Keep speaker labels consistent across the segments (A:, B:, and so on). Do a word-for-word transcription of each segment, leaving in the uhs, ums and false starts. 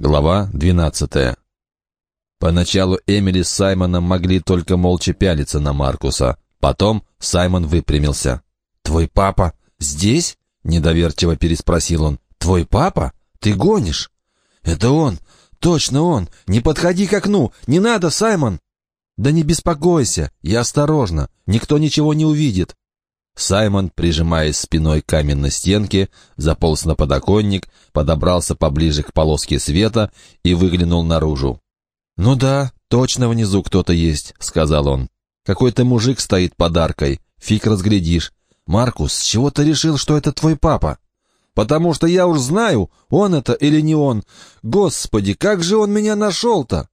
A: Глава двенадцатая. Поначалу Эмили с Саймоном могли только молча пялиться на Маркуса. Потом Саймон выпрямился. «Твой папа здесь?» — недоверчиво переспросил он. «Твой папа? Ты гонишь?» «Это он! Точно он! Не подходи к окну! Не надо, Саймон!» «Да не беспокойся! Я осторожно! Никто ничего не увидит!» Саймон, прижимаясь спиной к каменной стенке, заполз на подоконник, подобрался поближе к полоске света и выглянул наружу. «Ну да, точно внизу кто-то есть», — сказал он. «Какой-то мужик стоит под аркой. Фиг разглядишь. Маркус, с чего ты решил, что это твой папа?» «Потому что я уж знаю, он это или не он. Господи, как же он меня нашел-то?»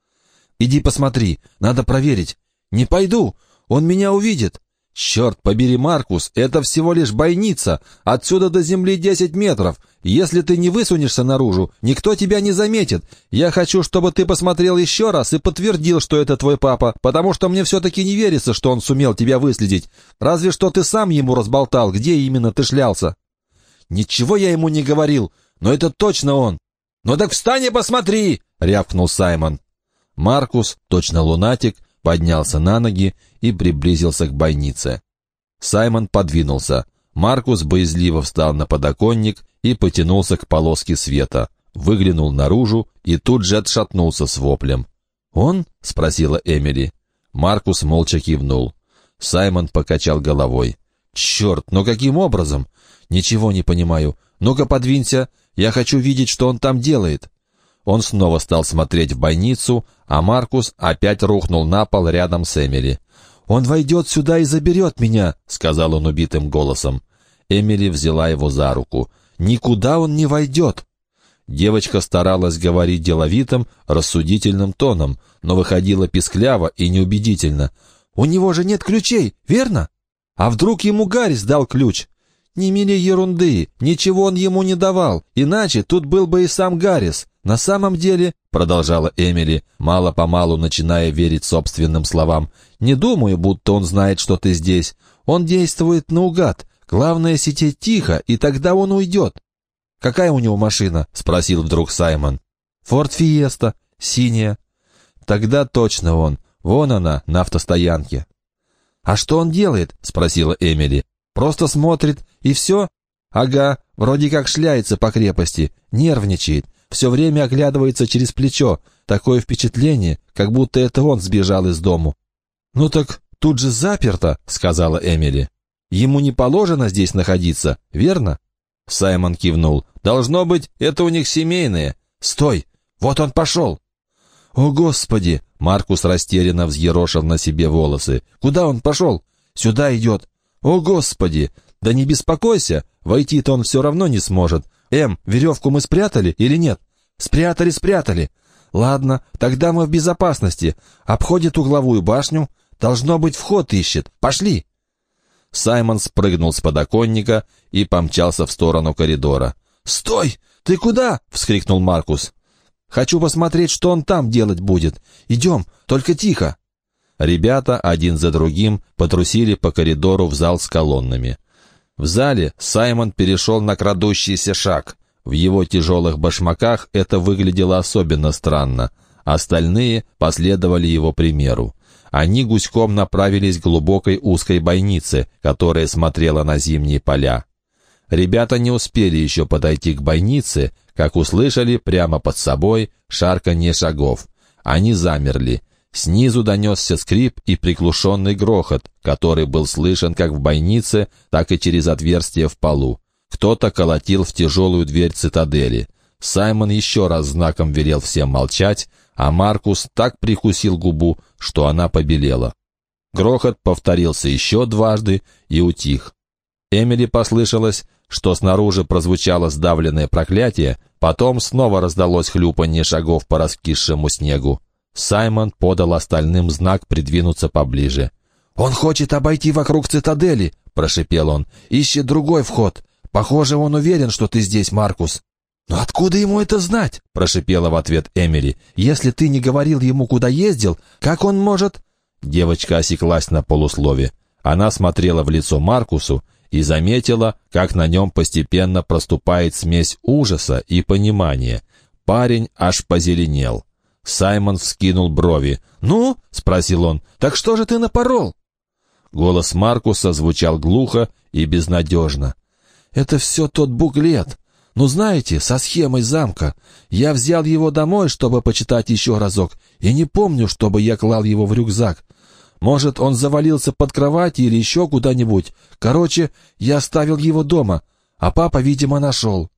A: «Иди посмотри, надо проверить». «Не пойду, он меня увидит». «Черт побери, Маркус, это всего лишь бойница. Отсюда до земли десять метров. Если ты не высунешься наружу, никто тебя не заметит. Я хочу, чтобы ты посмотрел еще раз и подтвердил, что это твой папа, потому что мне все-таки не верится, что он сумел тебя выследить. Разве что ты сам ему разболтал, где именно ты шлялся». «Ничего я ему не говорил, но это точно он». «Ну так встань и посмотри!» — рявкнул Саймон. Маркус, точно лунатик, поднялся на ноги и приблизился к бойнице. Саймон подвинулся. Маркус боязливо встал на подоконник и потянулся к полоске света, выглянул наружу и тут же отшатнулся с воплем. «Он?» — спросила Эмили. Маркус молча кивнул. Саймон покачал головой. «Черт, но каким образом? Ничего не понимаю. Ну-ка подвинься, я хочу видеть, что он там делает». Он снова стал смотреть в бойницу, а Маркус опять рухнул на пол рядом с Эмили. «Он войдет сюда и заберет меня», — сказал он убитым голосом. Эмили взяла его за руку. «Никуда он не войдет». Девочка старалась говорить деловитым, рассудительным тоном, но выходила пискляво и неубедительно. «У него же нет ключей, верно? А вдруг ему Гаррис дал ключ?» «Не мели ерунды, ничего он ему не давал, иначе тут был бы и сам Гаррис. На самом деле, — продолжала Эмили, мало-помалу начиная верить собственным словам, — не думаю, будто он знает, что ты здесь. Он действует наугад. Главное — сидеть тихо, и тогда он уйдет». «Какая у него машина?» — спросил вдруг Саймон. «Форд Фиеста, синяя». «Тогда точно он. Вон она, на автостоянке». «А что он делает?» — спросила Эмили. «Просто смотрит, и все?» «Ага, вроде как шляется по крепости, нервничает, все время оглядывается через плечо. Такое впечатление, как будто это он сбежал из дому». «Ну так тут же заперто», — сказала Эмили. «Ему не положено здесь находиться, верно?» Саймон кивнул. «Должно быть, это у них семейное. Стой, вот он пошел». «О, Господи!» — Маркус растерянно взъерошил на себе волосы. «Куда он пошел? Сюда идет. О, Господи! Да не беспокойся, войти-то он все равно не сможет. Эм, веревку мы спрятали или нет?» «Спрятали, спрятали. Ладно, тогда мы в безопасности. Обходит угловую башню. Должно быть, вход ищет. Пошли!» Саймон спрыгнул с подоконника и помчался в сторону коридора. «Стой! Ты куда?» — вскрикнул Маркус. «Хочу посмотреть, что он там делать будет. Идем, только тихо». Ребята один за другим потрусили по коридору в зал с колоннами. В зале Саймон перешел на крадущийся шаг. В его тяжелых башмаках это выглядело особенно странно. Остальные последовали его примеру. Они гуськом направились к глубокой узкой бойнице, которая смотрела на зимние поля. Ребята не успели еще подойти к бойнице, как услышали прямо под собой шарканье шагов. Они замерли. Снизу донесся скрип и приглушенный грохот, который был слышен как в бойнице, так и через отверстие в полу. Кто-то колотил в тяжелую дверь цитадели. Саймон еще раз знаком велел всем молчать, а Маркус так прикусил губу, что она побелела. Грохот повторился еще дважды и утих. Эмили послышалось, что снаружи прозвучало сдавленное проклятие, потом снова раздалось хлюпанье шагов по раскисшему снегу. Саймон подал остальным знак придвинуться поближе. «Он хочет обойти вокруг цитадели», — прошипел он. «Ищет другой вход. Похоже, он уверен, что ты здесь, Маркус». «Но откуда ему это знать?» — прошипела в ответ Эмили. «Если ты не говорил ему, куда ездил, как он может...» Девочка осеклась на полуслове. Она смотрела в лицо Маркусу и заметила, как на нем постепенно проступает смесь ужаса и понимания. Парень аж позеленел. Саймон вскинул брови. «Ну?» — спросил он. «Так что же ты напорол?» Голос Маркуса звучал глухо и безнадежно. «Это все тот буклет. Ну, знаете, со схемой замка. Я взял его домой, чтобы почитать еще разок, и не помню, чтобы я клал его в рюкзак. Может, он завалился под кровать или еще куда-нибудь. Короче, я оставил его дома, а папа, видимо, нашел».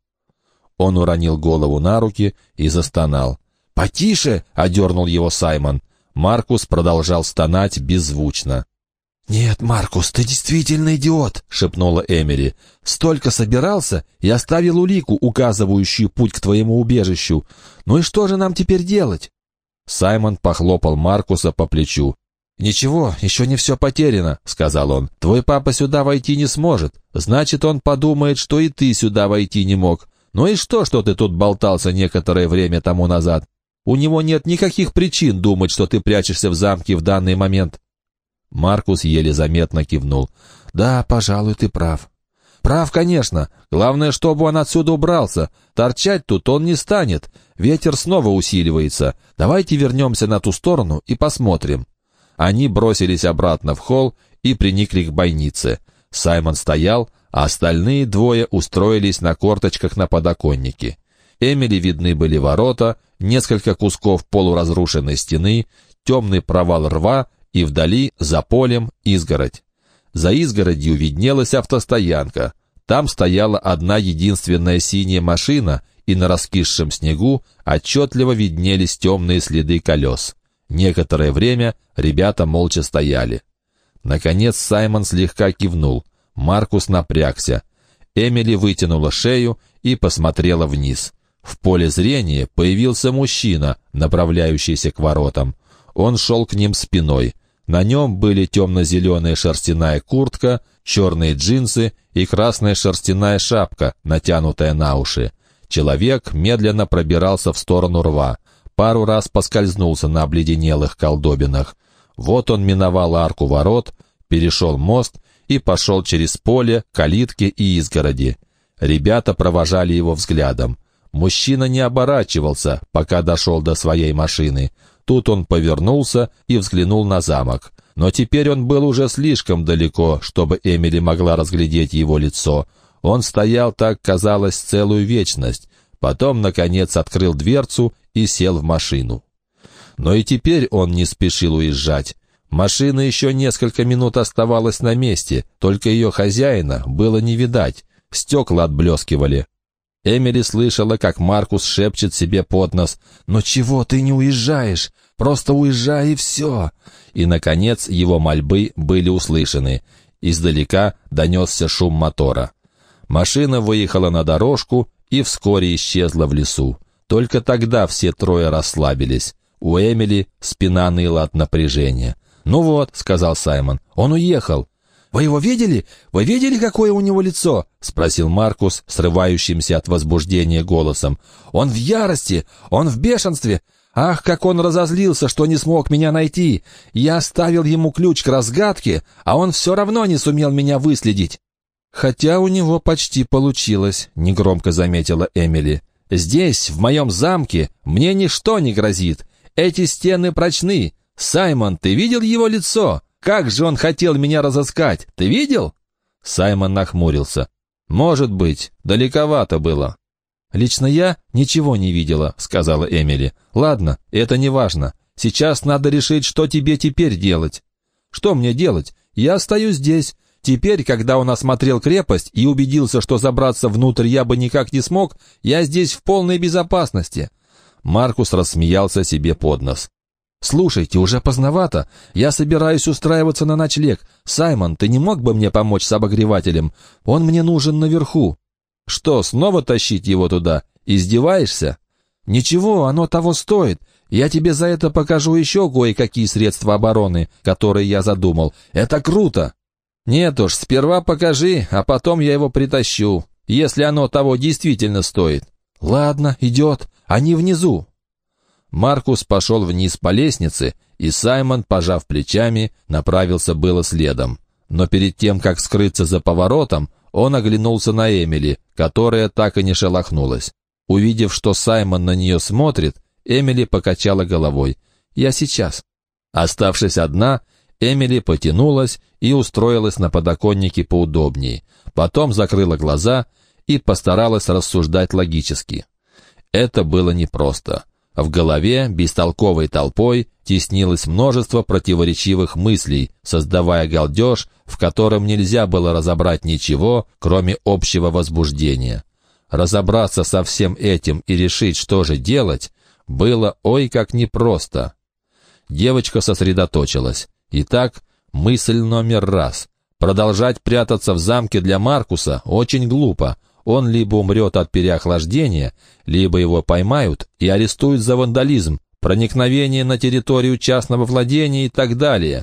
A: Он уронил голову на руки и застонал. «Потише!» — одернул его Саймон. Маркус продолжал стонать беззвучно. «Нет, Маркус, ты действительно идиот!» — шепнула Эмили. «Столько собирался и оставил улику, указывающую путь к твоему убежищу. Ну и что же нам теперь делать?» Саймон похлопал Маркуса по плечу. «Ничего, еще не все потеряно», — сказал он. «Твой папа сюда войти не сможет. Значит, он подумает, что и ты сюда войти не мог. Ну и что, что ты тут болтался некоторое время тому назад? У него нет никаких причин думать, что ты прячешься в замке в данный момент». Маркус еле заметно кивнул. «Да, пожалуй, ты прав». «Прав, конечно. Главное, чтобы он отсюда убрался. Торчать тут он не станет. Ветер снова усиливается. Давайте вернемся на ту сторону и посмотрим». Они бросились обратно в холл и приникли к бойнице. Саймон стоял, а остальные двое устроились на корточках на подоконнике. Эмили видны были ворота, несколько кусков полуразрушенной стены, темный провал рва и вдали, за полем, изгородь. За изгородью виднелась автостоянка. Там стояла одна единственная синяя машина, и на раскисшем снегу отчетливо виднелись темные следы колес. Некоторое время ребята молча стояли. Наконец Саймон слегка кивнул. Маркус напрягся. Эмили вытянула шею и посмотрела вниз. В поле зрения появился мужчина, направляющийся к воротам. Он шел к ним спиной. На нем были темно-зеленая шерстяная куртка, черные джинсы и красная шерстяная шапка, натянутая на уши. Человек медленно пробирался в сторону рва. Пару раз поскользнулся на обледенелых колдобинах. Вот он миновал арку ворот, перешел мост и пошел через поле, калитки и изгороди. Ребята провожали его взглядом. Мужчина не оборачивался, пока дошел до своей машины. Тут он повернулся и взглянул на замок. Но теперь он был уже слишком далеко, чтобы Эмили могла разглядеть его лицо. Он стоял так, казалось, целую вечность. Потом, наконец, открыл дверцу и сел в машину. Но и теперь он не спешил уезжать. Машина еще несколько минут оставалась на месте, только ее хозяина было не видать. Стекла отблескивали. Эмили слышала, как Маркус шепчет себе под нос: «Но чего ты не уезжаешь? Просто уезжай и все!» И, наконец, его мольбы были услышаны. Издалека донесся шум мотора. Машина выехала на дорожку и вскоре исчезла в лесу. Только тогда все трое расслабились. У Эмили спина ныла от напряжения. «Ну вот», — сказал Саймон, — «он уехал». «Вы его видели? Вы видели, какое у него лицо?» — спросил Маркус, срывающимся от возбуждения голосом. «Он в ярости! Он в бешенстве! Ах, как он разозлился, что не смог меня найти! Я оставил ему ключ к разгадке, а он все равно не сумел меня выследить!» «Хотя у него почти получилось», — негромко заметила Эмили. «Здесь, в моем замке, мне ничто не грозит. Эти стены прочны. Саймон, ты видел его лицо? Как же он хотел меня разыскать? Ты видел?» Саймон нахмурился. «Может быть, далековато было». «Лично я ничего не видела», — сказала Эмили. «Ладно, это не важно. Сейчас надо решить, что тебе теперь делать». «Что мне делать? Я остаюсь здесь. Теперь, когда он осмотрел крепость и убедился, что забраться внутрь я бы никак не смог, я здесь в полной безопасности». Маркус рассмеялся себе под нос. «Слушайте, уже поздновато. Я собираюсь устраиваться на ночлег. Саймон, ты не мог бы мне помочь с обогревателем? Он мне нужен наверху». «Что, снова тащить его туда? Издеваешься?» «Ничего, оно того стоит. Я тебе за это покажу еще кое-какие средства обороны, которые я задумал. Это круто!» «Нет уж, сперва покажи, а потом я его притащу, если оно того действительно стоит». «Ладно, идет. Они внизу». Маркус пошел вниз по лестнице, и Саймон, пожав плечами, направился было следом. Но перед тем, как скрыться за поворотом, он оглянулся на Эмили, которая так и не шелохнулась. Увидев, что Саймон на нее смотрит, Эмили покачала головой. «Я сейчас». Оставшись одна, Эмили потянулась и устроилась на подоконнике поудобнее. Потом закрыла глаза и постаралась рассуждать логически. Это было непросто. В голове бестолковой толпой теснилось множество противоречивых мыслей, создавая галдеж, в котором нельзя было разобрать ничего, кроме общего возбуждения. Разобраться со всем этим и решить, что же делать, было ой как непросто. Девочка сосредоточилась. Итак, мысль номер раз. Продолжать прятаться в замке для Маркуса очень глупо. Он либо умрет от переохлаждения, либо его поймают и арестуют за вандализм, проникновение на территорию частного владения и так далее.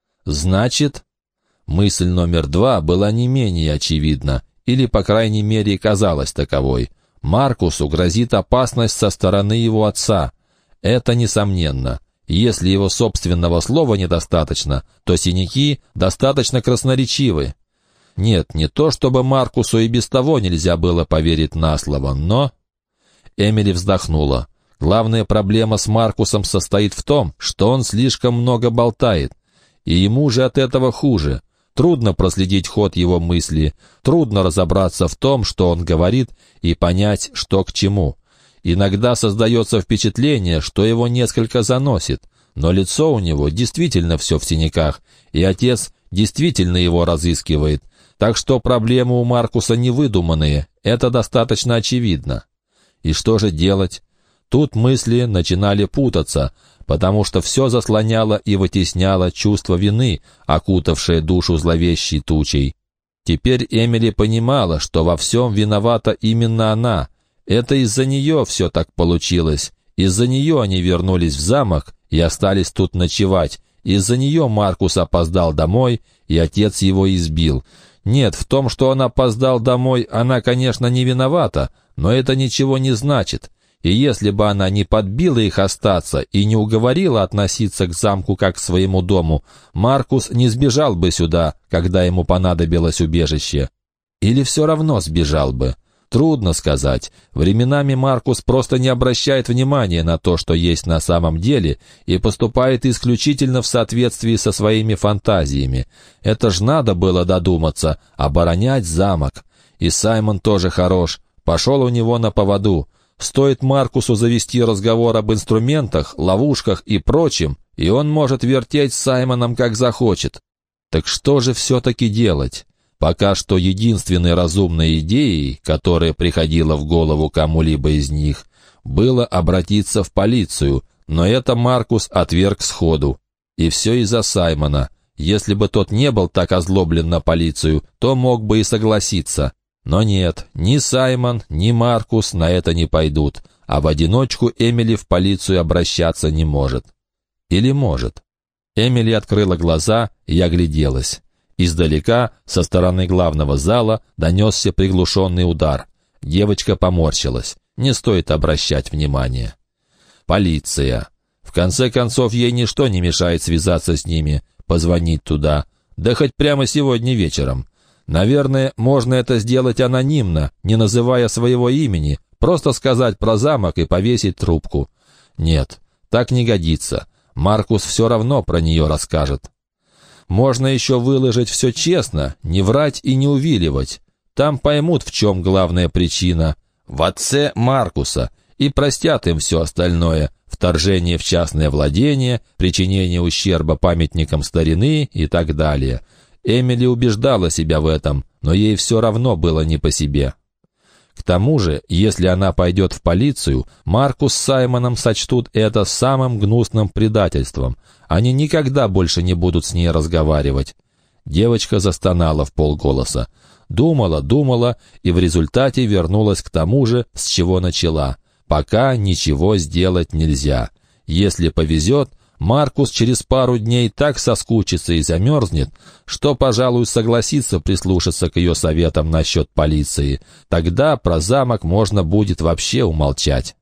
A: Значит, мысль номер два была не менее очевидна, или, по крайней мере, казалась таковой. Маркусу грозит опасность со стороны его отца. Это несомненно. Если его собственного слова недостаточно, то синяки достаточно красноречивы. Нет, не то чтобы Маркусу и без того нельзя было поверить на слово, но... Эмили вздохнула. Главная проблема с Маркусом состоит в том, что он слишком много болтает, и ему же от этого хуже. Трудно проследить ход его мысли, трудно разобраться в том, что он говорит, и понять, что к чему. Иногда создается впечатление, что его несколько заносит, но лицо у него действительно все в синяках, и отец действительно его разыскивает. Так что проблемы у Маркуса не выдуманные, это достаточно очевидно. И что же делать? Тут мысли начинали путаться, потому что все заслоняло и вытесняло чувство вины, окутавшее душу зловещей тучей. Теперь Эмили понимала, что во всем виновата именно она. Это из-за нее все так получилось. Из-за нее они вернулись в замок и остались тут ночевать. Из-за нее Маркус опоздал домой, и отец его избил. Нет, в том, что он опоздал домой, она, конечно, не виновата, но это ничего не значит. И если бы она не подбила их остаться и не уговорила относиться к замку как к своему дому, Маркус не сбежал бы сюда, когда ему понадобилось убежище. Или все равно сбежал бы. Трудно сказать. Временами Маркус просто не обращает внимания на то, что есть на самом деле, и поступает исключительно в соответствии со своими фантазиями. Это ж надо было додуматься, оборонять замок. И Саймон тоже хорош, пошел у него на поводу. Стоит Маркусу завести разговор об инструментах, ловушках и прочем, и он может вертеть с Саймоном как захочет. Так что же все-таки делать? Пока что единственной разумной идеей, которая приходила в голову кому-либо из них, было обратиться в полицию, но это Маркус отверг сходу. И все из-за Саймона. Если бы тот не был так озлоблен на полицию, то мог бы и согласиться. Но нет, ни Саймон, ни Маркус на это не пойдут, а в одиночку Эмили в полицию обращаться не может. Или может? Эмили открыла глаза и огляделась. Издалека, со стороны главного зала, донесся приглушенный удар. Девочка поморщилась. Не стоит обращать внимания. Полиция. В конце концов, ей ничто не мешает связаться с ними, позвонить туда. Да хоть прямо сегодня вечером. Наверное, можно это сделать анонимно, не называя своего имени, просто сказать про замок и повесить трубку. Нет, так не годится. Маркус все равно про нее расскажет. Можно еще выложить все честно, не врать и не увиливать. Там поймут, в чем главная причина. В отце Маркуса. И простят им все остальное. Вторжение в частное владение, причинение ущерба памятникам старины и так далее. Эмили убеждала себя в этом, но ей все равно было не по себе. К тому же, если она пойдет в полицию, Маркус с Саймоном сочтут это самым гнусным предательством. Они никогда больше не будут с ней разговаривать. Девочка застонала в полголоса. Думала, думала, и в результате вернулась к тому же, с чего начала. Пока ничего сделать нельзя. Если повезет, Маркус через пару дней так соскучится и замерзнет, что, пожалуй, согласится прислушаться к ее советам насчет полиции. Тогда про замок можно будет вообще умолчать.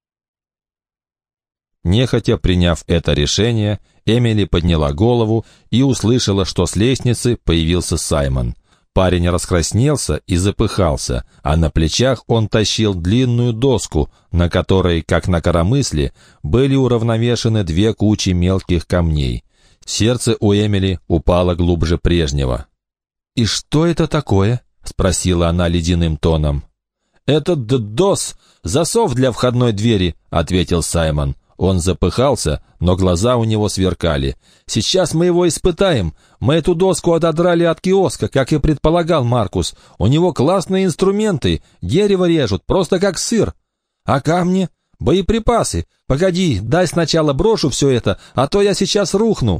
A: Нехотя приняв это решение, Эмили подняла голову и услышала, что с лестницы появился Саймон. Парень раскраснелся и запыхался, а на плечах он тащил длинную доску, на которой, как на коромысле, были уравновешены две кучи мелких камней. Сердце у Эмили упало глубже прежнего. «И что это такое?» — спросила она ледяным тоном. «Это д-дос, засов для входной двери», — ответил Саймон. Он запыхался, но глаза у него сверкали. «Сейчас мы его испытаем. Мы эту доску отодрали от киоска, как и предполагал Маркус. У него классные инструменты, дерево режут, просто как сыр. А камни? Боеприпасы. Погоди, дай сначала брошу все это, а то я сейчас рухну».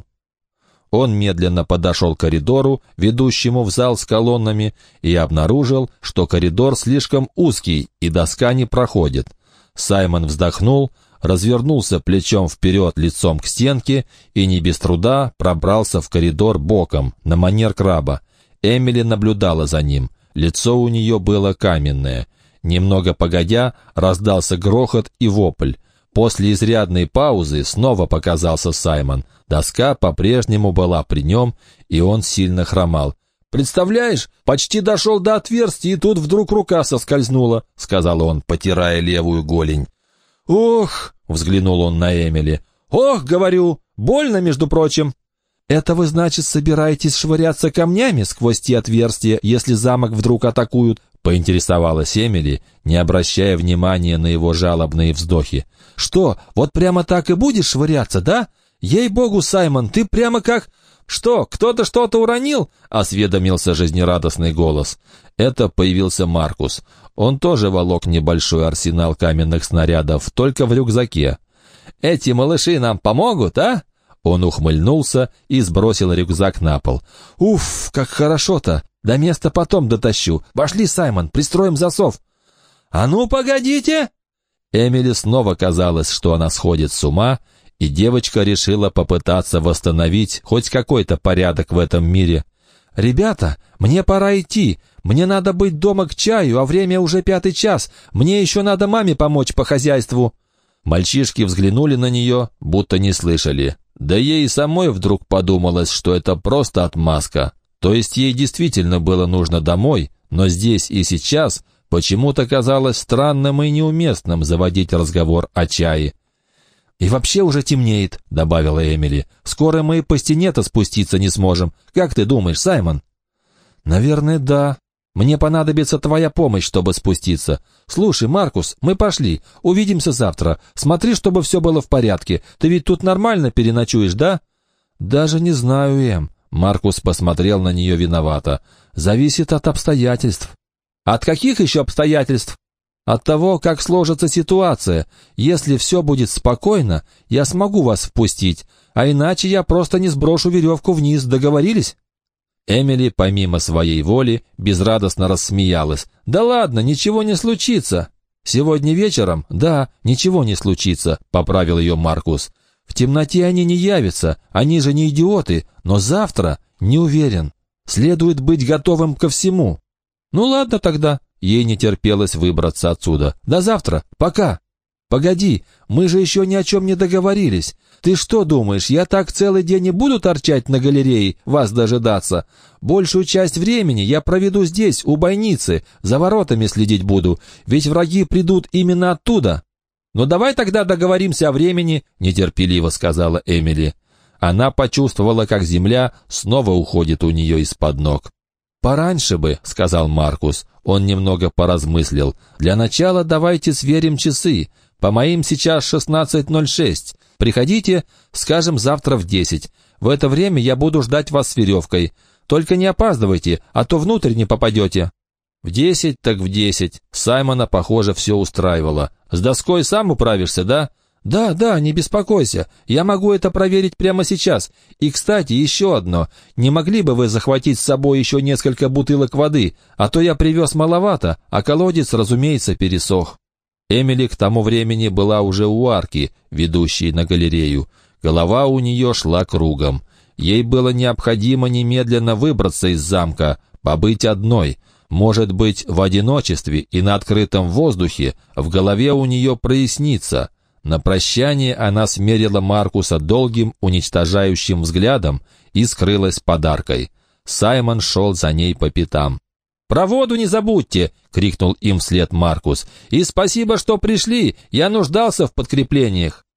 A: Он медленно подошел к коридору, ведущему в зал с колоннами, и обнаружил, что коридор слишком узкий и доска не проходит. Саймон вздохнул, развернулся плечом вперед лицом к стенке и не без труда пробрался в коридор боком, на манер краба. Эмили наблюдала за ним. Лицо у нее было каменное. Немного погодя, раздался грохот и вопль. После изрядной паузы снова показался Саймон. Доска по-прежнему была при нем, и он сильно хромал. «Представляешь, почти дошел до отверстия, и тут вдруг рука соскользнула», — сказал он, потирая левую голень. «Ох!» — взглянул он на Эмили. «Ох, говорю, больно, между прочим». «Это вы, значит, собираетесь швыряться камнями сквозь те отверстия, если замок вдруг атакуют?» — поинтересовалась Эмили, не обращая внимания на его жалобные вздохи. «Что, вот прямо так и будешь швыряться, да? Ей-богу, Саймон, ты прямо как...» «Что, кто-то что-то уронил?» — осведомился жизнерадостный голос. Это появился Маркус. Он тоже волок небольшой арсенал каменных снарядов, только в рюкзаке. «Эти малыши нам помогут, а?» Он ухмыльнулся и сбросил рюкзак на пол. «Уф, как хорошо-то! До места потом дотащу. Пошли, Саймон, пристроим засов». «А ну, погодите!» Эмили снова казалось, что она сходит с ума, и девочка решила попытаться восстановить хоть какой-то порядок в этом мире. «Ребята, мне пора идти. Мне надо быть дома к чаю, а время уже пятый час. Мне еще надо маме помочь по хозяйству». Мальчишки взглянули на нее, будто не слышали. Да ей самой вдруг подумалось, что это просто отмазка. То есть ей действительно было нужно домой, но здесь и сейчас почему-то казалось странным и неуместным заводить разговор о чае. «И вообще уже темнеет», — добавила Эмили. «Скоро мы по стене-то спуститься не сможем. Как ты думаешь, Саймон?» «Наверное, да. Мне понадобится твоя помощь, чтобы спуститься. Слушай, Маркус, мы пошли. Увидимся завтра. Смотри, чтобы все было в порядке. Ты ведь тут нормально переночуешь, да?» «Даже не знаю, Эм». Маркус посмотрел на нее виновато. «Зависит от обстоятельств». «От каких еще обстоятельств?» «От того, как сложится ситуация. Если все будет спокойно, я смогу вас впустить, а иначе я просто не сброшу веревку вниз. Договорились?» Эмили, помимо своей воли, безрадостно рассмеялась. «Да ладно, ничего не случится». «Сегодня вечером? Да, ничего не случится», — поправил ее Маркус. «В темноте они не явятся, они же не идиоты, но завтра не уверен. Следует быть готовым ко всему». «Ну ладно тогда». Ей не терпелось выбраться отсюда. «До завтра. Пока». «Погоди, мы же еще ни о чем не договорились. Ты что думаешь, я так целый день и буду торчать на галерее, вас дожидаться? Большую часть времени я проведу здесь, у бойницы, за воротами следить буду, ведь враги придут именно оттуда». «Ну давай тогда договоримся о времени», — нетерпеливо сказала Эмили. Она почувствовала, как земля снова уходит у нее из-под ног. «Пораньше бы», — сказал Маркус. Он немного поразмыслил. «Для начала давайте сверим часы. По моим сейчас шестнадцать ноль шесть. Приходите, скажем, завтра в десять. В это время я буду ждать вас с веревкой. Только не опаздывайте, а то внутрь не попадете». В десять так в десять. Саймона, похоже, все устраивало. «С доской сам управишься, да?» «Да, да, не беспокойся. Я могу это проверить прямо сейчас. И, кстати, еще одно. Не могли бы вы захватить с собой еще несколько бутылок воды? А то я привез маловато, а колодец, разумеется, пересох». Эмили к тому времени была уже у арки, ведущей на галерею. Голова у нее шла кругом. Ей было необходимо немедленно выбраться из замка, побыть одной. Может быть, в одиночестве и на открытом воздухе в голове у нее прояснится. На прощание она смерила Маркуса долгим уничтожающим взглядом и скрылась подаркой. Саймон шел за ней по пятам. «Про воду не забудьте!» — крикнул им вслед Маркус. «И спасибо, что пришли, я нуждался в подкреплениях!»